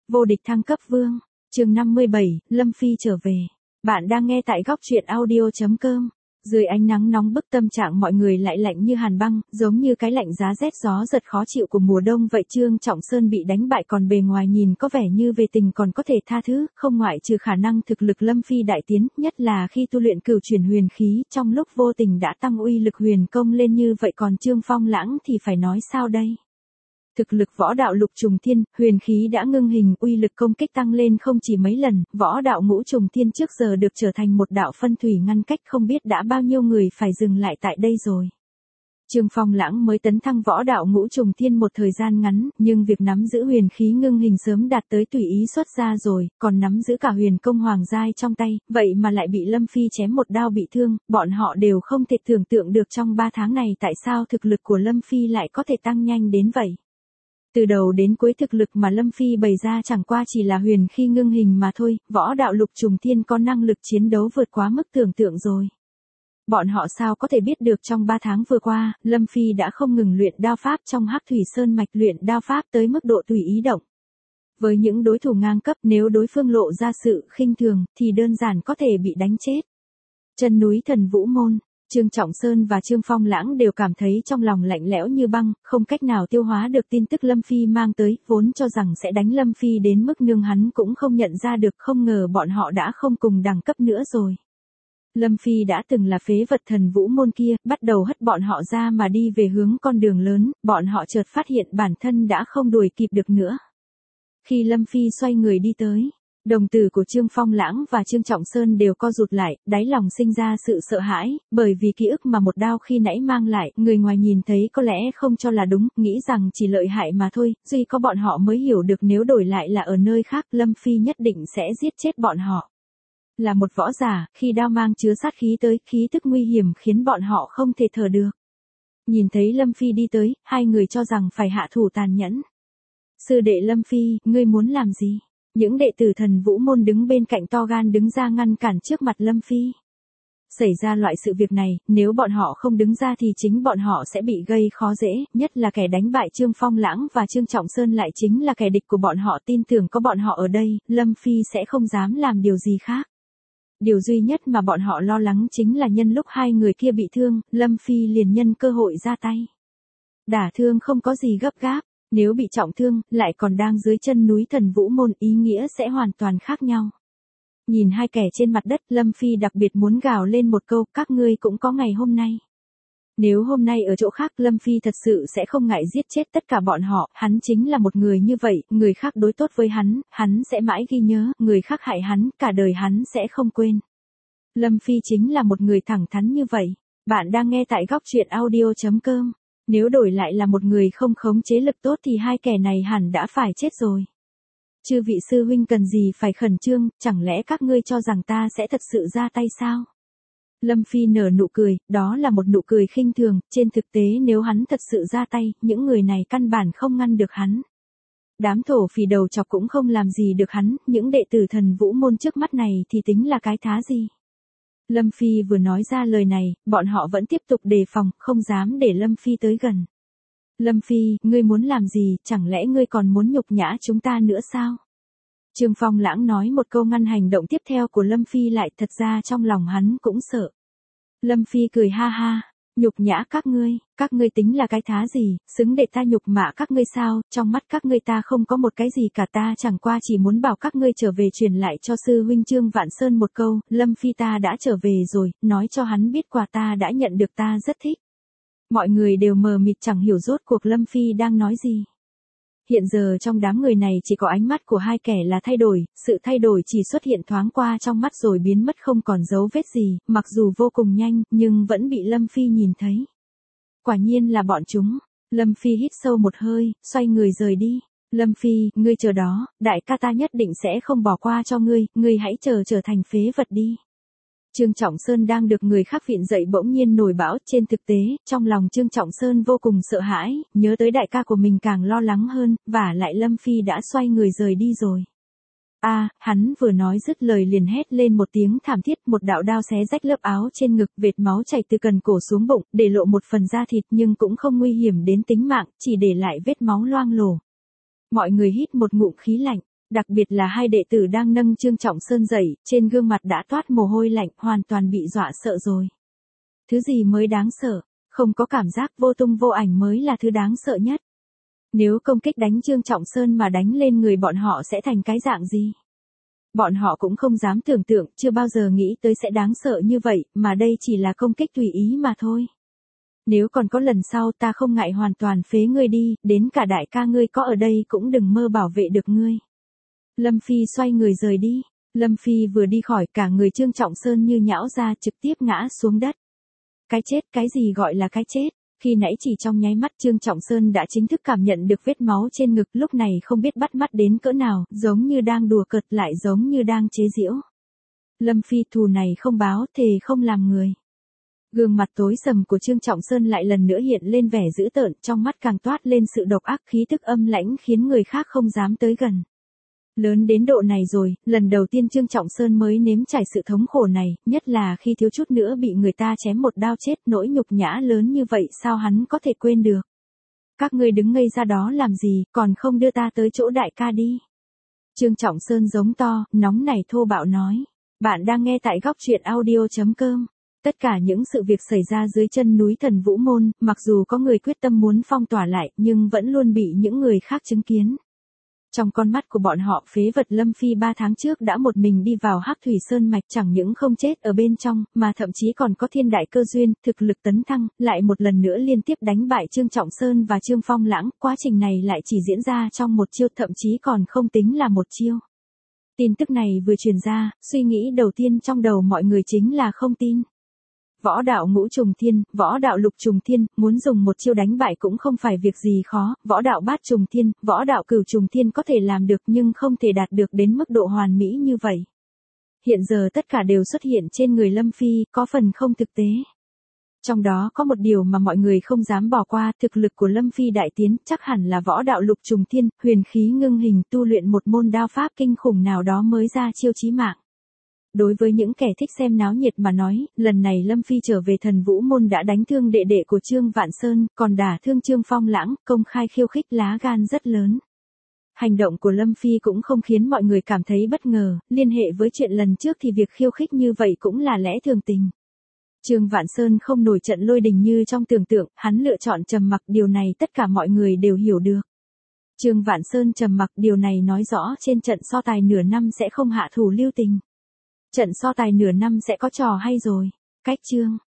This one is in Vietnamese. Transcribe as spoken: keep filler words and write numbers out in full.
Vô địch thăng cấp vương, chương năm mươi bảy, Lâm Phi trở về. Bạn đang nghe tại góc truyện audio chấm com. Dưới ánh nắng nóng bức tâm trạng mọi người lại lạnh như hàn băng, giống như cái lạnh giá rét gió giật khó chịu của mùa đông vậy. Trương Trọng Sơn bị đánh bại còn bề ngoài nhìn có vẻ như về tình còn có thể tha thứ, không ngoại trừ khả năng thực lực Lâm Phi đại tiến, nhất là khi tu luyện cửu chuyển huyền khí, trong lúc vô tình đã tăng uy lực huyền công lên như vậy. Còn Trương Phong Lãng thì phải nói sao đây? Thực lực võ đạo lục trùng thiên, huyền khí đã ngưng hình, uy lực công kích tăng lên không chỉ mấy lần, võ đạo ngũ trùng thiên trước giờ được trở thành một đạo phân thủy ngăn cách, không biết đã bao nhiêu người phải dừng lại tại đây rồi. Trương Phong Lãng mới tấn thăng võ đạo ngũ trùng thiên một thời gian ngắn, nhưng việc nắm giữ huyền khí ngưng hình sớm đạt tới tùy ý xuất ra rồi, còn nắm giữ cả huyền công hoàng giai trong tay, vậy mà lại bị Lâm Phi chém một đao bị thương, bọn họ đều không thể tưởng tượng được trong ba tháng này tại sao thực lực của Lâm Phi lại có thể tăng nhanh đến vậy. Từ đầu đến cuối thực lực mà Lâm Phi bày ra chẳng qua chỉ là huyền khí ngưng hình mà thôi, võ đạo lục trùng thiên có năng lực chiến đấu vượt quá mức tưởng tượng rồi. Bọn họ sao có thể biết được trong ba tháng vừa qua, Lâm Phi đã không ngừng luyện đao pháp trong Hắc Thủy Sơn mạch, luyện đao pháp tới mức độ tùy ý động. Với những đối thủ ngang cấp, nếu đối phương lộ ra sự khinh thường, thì đơn giản có thể bị đánh chết. Chân núi Thần Vũ Môn, Trương Trọng Sơn và Trương Phong Lãng đều cảm thấy trong lòng lạnh lẽo như băng, không cách nào tiêu hóa được tin tức Lâm Phi mang tới, vốn cho rằng sẽ đánh Lâm Phi đến mức nương hắn cũng không nhận ra được, không ngờ bọn họ đã không cùng đẳng cấp nữa rồi. Lâm Phi đã từng là phế vật Thần Vũ Môn kia, bắt đầu hất bọn họ ra mà đi về hướng con đường lớn, bọn họ chợt phát hiện bản thân đã không đuổi kịp được nữa. Khi Lâm Phi xoay người đi tới, đồng tử của Trương Phong Lãng và Trương Trọng Sơn đều co rụt lại, đáy lòng sinh ra sự sợ hãi, bởi vì ký ức mà một đao khi nãy mang lại, người ngoài nhìn thấy có lẽ không cho là đúng, nghĩ rằng chỉ lợi hại mà thôi, duy có bọn họ mới hiểu được nếu đổi lại là ở nơi khác, Lâm Phi nhất định sẽ giết chết bọn họ. Là một võ giả, khi đao mang chứa sát khí tới, khí tức nguy hiểm khiến bọn họ không thể thở được. Nhìn thấy Lâm Phi đi tới, hai người cho rằng phải hạ thủ tàn nhẫn. Sư đệ Lâm Phi, ngươi muốn làm gì? Những đệ tử Thần Vũ Môn đứng bên cạnh to gan đứng ra ngăn cản trước mặt Lâm Phi. Xảy ra loại sự việc này, nếu bọn họ không đứng ra thì chính bọn họ sẽ bị gây khó dễ, nhất là kẻ đánh bại Trương Phong Lãng và Trương Trọng Sơn lại chính là kẻ địch của bọn họ, tin tưởng có bọn họ ở đây, Lâm Phi sẽ không dám làm điều gì khác. Điều duy nhất mà bọn họ lo lắng chính là nhân lúc hai người kia bị thương, Lâm Phi liền nhân cơ hội ra tay. Đả thương không có gì gấp gáp. Nếu bị trọng thương, lại còn đang dưới chân núi Thần Vũ Môn, ý nghĩa sẽ hoàn toàn khác nhau. Nhìn hai kẻ trên mặt đất, Lâm Phi đặc biệt muốn gào lên một câu, các ngươi cũng có ngày hôm nay. Nếu hôm nay ở chỗ khác, Lâm Phi thật sự sẽ không ngại giết chết tất cả bọn họ, hắn chính là một người như vậy, người khác đối tốt với hắn, hắn sẽ mãi ghi nhớ, người khác hại hắn, cả đời hắn sẽ không quên. Lâm Phi chính là một người thẳng thắn như vậy. Bạn đang nghe tại góc truyện audio chấm com. Nếu đổi lại là một người không khống chế lực tốt thì hai kẻ này hẳn đã phải chết rồi. Chư vị sư huynh cần gì phải khẩn trương, chẳng lẽ các ngươi cho rằng ta sẽ thật sự ra tay sao? Lâm Phi nở nụ cười, đó là một nụ cười khinh thường, trên thực tế nếu hắn thật sự ra tay, những người này căn bản không ngăn được hắn. Đám thổ phỉ đầu chọc cũng không làm gì được hắn, những đệ tử Thần Vũ Môn trước mắt này thì tính là cái thá gì? Lâm Phi vừa nói ra lời này, bọn họ vẫn tiếp tục đề phòng, không dám để Lâm Phi tới gần. Lâm Phi, ngươi muốn làm gì, chẳng lẽ ngươi còn muốn nhục nhã chúng ta nữa sao? Trương Phong Lãng nói một câu ngăn hành động tiếp theo của Lâm Phi lại, thật ra trong lòng hắn cũng sợ. Lâm Phi cười ha ha, nhục nhã các ngươi, các ngươi tính là cái thá gì, xứng để ta nhục mạ các ngươi sao, trong mắt các ngươi ta không có một cái gì cả, ta chẳng qua chỉ muốn bảo các ngươi trở về truyền lại cho sư huynh Trương Vạn Sơn một câu, Lâm Phi ta đã trở về rồi, nói cho hắn biết quà ta đã nhận được ta rất thích. Mọi người đều mờ mịt chẳng hiểu rốt cuộc Lâm Phi đang nói gì. Hiện giờ trong đám người này chỉ có ánh mắt của hai kẻ là thay đổi, sự thay đổi chỉ xuất hiện thoáng qua trong mắt rồi biến mất không còn dấu vết gì, mặc dù vô cùng nhanh, nhưng vẫn bị Lâm Phi nhìn thấy. Quả nhiên là bọn chúng. Lâm Phi hít sâu một hơi, xoay người rời đi. Lâm Phi, ngươi chờ đó, đại ca ta nhất định sẽ không bỏ qua cho ngươi, ngươi hãy chờ trở thành phế vật đi. Trương Trọng Sơn đang được người khác viện dậy bỗng nhiên nổi bão, trên thực tế, trong lòng Trương Trọng Sơn vô cùng sợ hãi, nhớ tới đại ca của mình càng lo lắng hơn, và lại Lâm Phi đã xoay người rời đi rồi. A, à, hắn vừa nói dứt lời liền hét lên một tiếng thảm thiết, một đạo đao xé rách lớp áo trên ngực, vệt máu chảy từ cần cổ xuống bụng, để lộ một phần da thịt nhưng cũng không nguy hiểm đến tính mạng, chỉ để lại vết máu loang lổ. Mọi người hít một ngụm khí lạnh. Đặc biệt là hai đệ tử đang nâng Trương Trọng Sơn dậy, trên gương mặt đã toát mồ hôi lạnh, hoàn toàn bị dọa sợ rồi. Thứ gì mới đáng sợ? Không có cảm giác, vô tung vô ảnh mới là thứ đáng sợ nhất. Nếu công kích đánh Trương Trọng Sơn mà đánh lên người bọn họ sẽ thành cái dạng gì? Bọn họ cũng không dám tưởng tượng, chưa bao giờ nghĩ tới sẽ đáng sợ như vậy, mà đây chỉ là công kích tùy ý mà thôi. Nếu còn có lần sau ta không ngại hoàn toàn phế ngươi đi, đến cả đại ca ngươi có ở đây cũng đừng mơ bảo vệ được ngươi. Lâm Phi xoay người rời đi. Lâm Phi vừa đi khỏi, cả người Trương Trọng Sơn như nhão ra, trực tiếp ngã xuống đất. Cái chết, cái gì gọi là cái chết? Khi nãy chỉ trong nháy mắt Trương Trọng Sơn đã chính thức cảm nhận được vết máu trên ngực, lúc này không biết bắt mắt đến cỡ nào, giống như đang đùa cợt lại giống như đang chế giễu. Lâm Phi thù này không báo, thề không làm người. Gương mặt tối sầm của Trương Trọng Sơn lại lần nữa hiện lên vẻ dữ tợn, trong mắt càng toát lên sự độc ác, khí tức âm lãnh khiến người khác không dám tới gần. Lớn đến độ này rồi, lần đầu tiên Trương Trọng Sơn mới nếm trải sự thống khổ này, nhất là khi thiếu chút nữa bị người ta chém một đao chết, nỗi nhục nhã lớn như vậy sao hắn có thể quên được. Các ngươi đứng ngây ra đó làm gì, còn không đưa ta tới chỗ đại ca đi. Trương Trọng Sơn giống to, nóng nảy thô bạo nói. Bạn đang nghe tại góc truyện audio chấm com. Tất cả những sự việc xảy ra dưới chân núi Thần Vũ Môn, mặc dù có người quyết tâm muốn phong tỏa lại, nhưng vẫn luôn bị những người khác chứng kiến. Trong con mắt của bọn họ, phế vật Lâm Phi ba tháng trước đã một mình đi vào Hắc Thủy Sơn mạch, chẳng những không chết ở bên trong, mà thậm chí còn có thiên đại cơ duyên, thực lực tấn thăng, lại một lần nữa liên tiếp đánh bại Trương Trọng Sơn và Trương Phong Lãng, quá trình này lại chỉ diễn ra trong một chiêu, thậm chí còn không tính là một chiêu. Tin tức này vừa truyền ra, suy nghĩ đầu tiên trong đầu mọi người chính là không tin. Võ đạo ngũ trùng thiên, võ đạo lục trùng thiên, muốn dùng một chiêu đánh bại cũng không phải việc gì khó, võ đạo bát trùng thiên, võ đạo cửu trùng thiên có thể làm được nhưng không thể đạt được đến mức độ hoàn mỹ như vậy. Hiện giờ tất cả đều xuất hiện trên người Lâm Phi, có phần không thực tế. Trong đó có một điều mà mọi người không dám bỏ qua, thực lực của Lâm Phi đại tiến, chắc hẳn là võ đạo lục trùng thiên, huyền khí ngưng hình, tu luyện một môn đao pháp kinh khủng nào đó mới ra chiêu chí mạng. Đối với những kẻ thích xem náo nhiệt mà nói, lần này Lâm Phi trở về Thần Vũ Môn đã đánh thương đệ đệ của Trương Vạn Sơn, còn đả thương Trương Phong Lãng, công khai khiêu khích, lá gan rất lớn. Hành động của Lâm Phi cũng không khiến mọi người cảm thấy bất ngờ, liên hệ với chuyện lần trước thì việc khiêu khích như vậy cũng là lẽ thường tình. Trương Vạn Sơn không nổi trận lôi đình như trong tưởng tượng, hắn lựa chọn trầm mặc, điều này tất cả mọi người đều hiểu được. Trương Vạn Sơn trầm mặc, điều này nói rõ trên trận so tài nửa năm sẽ không hạ thủ lưu tình. Trận so tài nửa năm sẽ có trò hay rồi. Cách chương